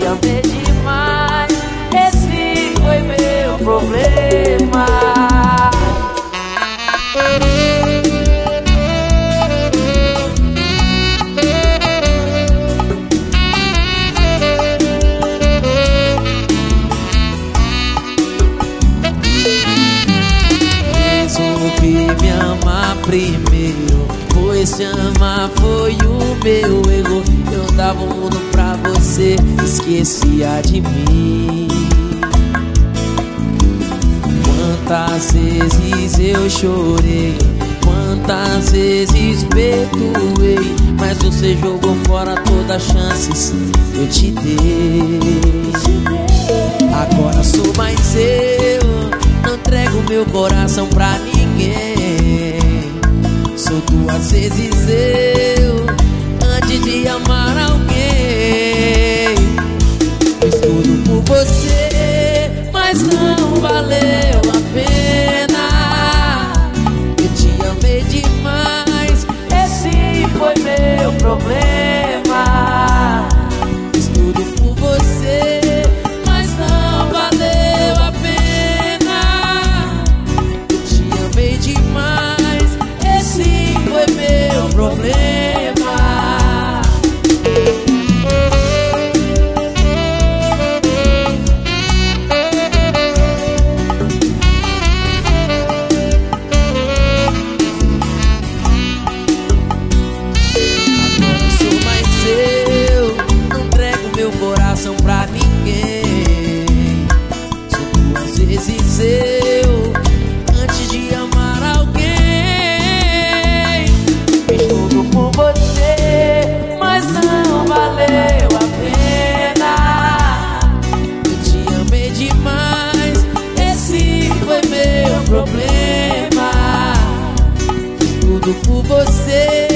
amei demais, esse foi meu problema. Resolvi me amar primeiro, pois te amar foi o meu erro. Eu dava o mundo pra você, esquecia de mim. Quantas vezes eu chorei, quantas vezes perdoei, mas você jogou fora todas as chances que eu te dei. Agora sou mais eu, não entrego meu coração pra ninguém. Sou duas vezes eu, antes de amar alguém. Fiz tudo por você, mas não valeu a pena. Eu te amei demais, Esse foi meu problema. fiz tudo por você, mas não valeu a pena. Eu te amei demais, esse foi meu problema. Agora sou mais eu, não entrego meu coração pra ninguém. Sou duas vezes eu, antes de amar alguém. Fiz tudo por você, mas não valeu a pena. Eu te amei demais, esse foi meu problema. Fiz tudo por você,